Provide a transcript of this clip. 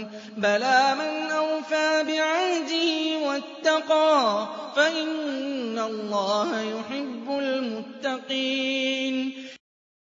بَلَىٰ مَنْ أَوْفَىٰ بِعَهْدِهِ وَاتَّقَىٰ فَإِنَّ اللَّهَ يُحِبُّ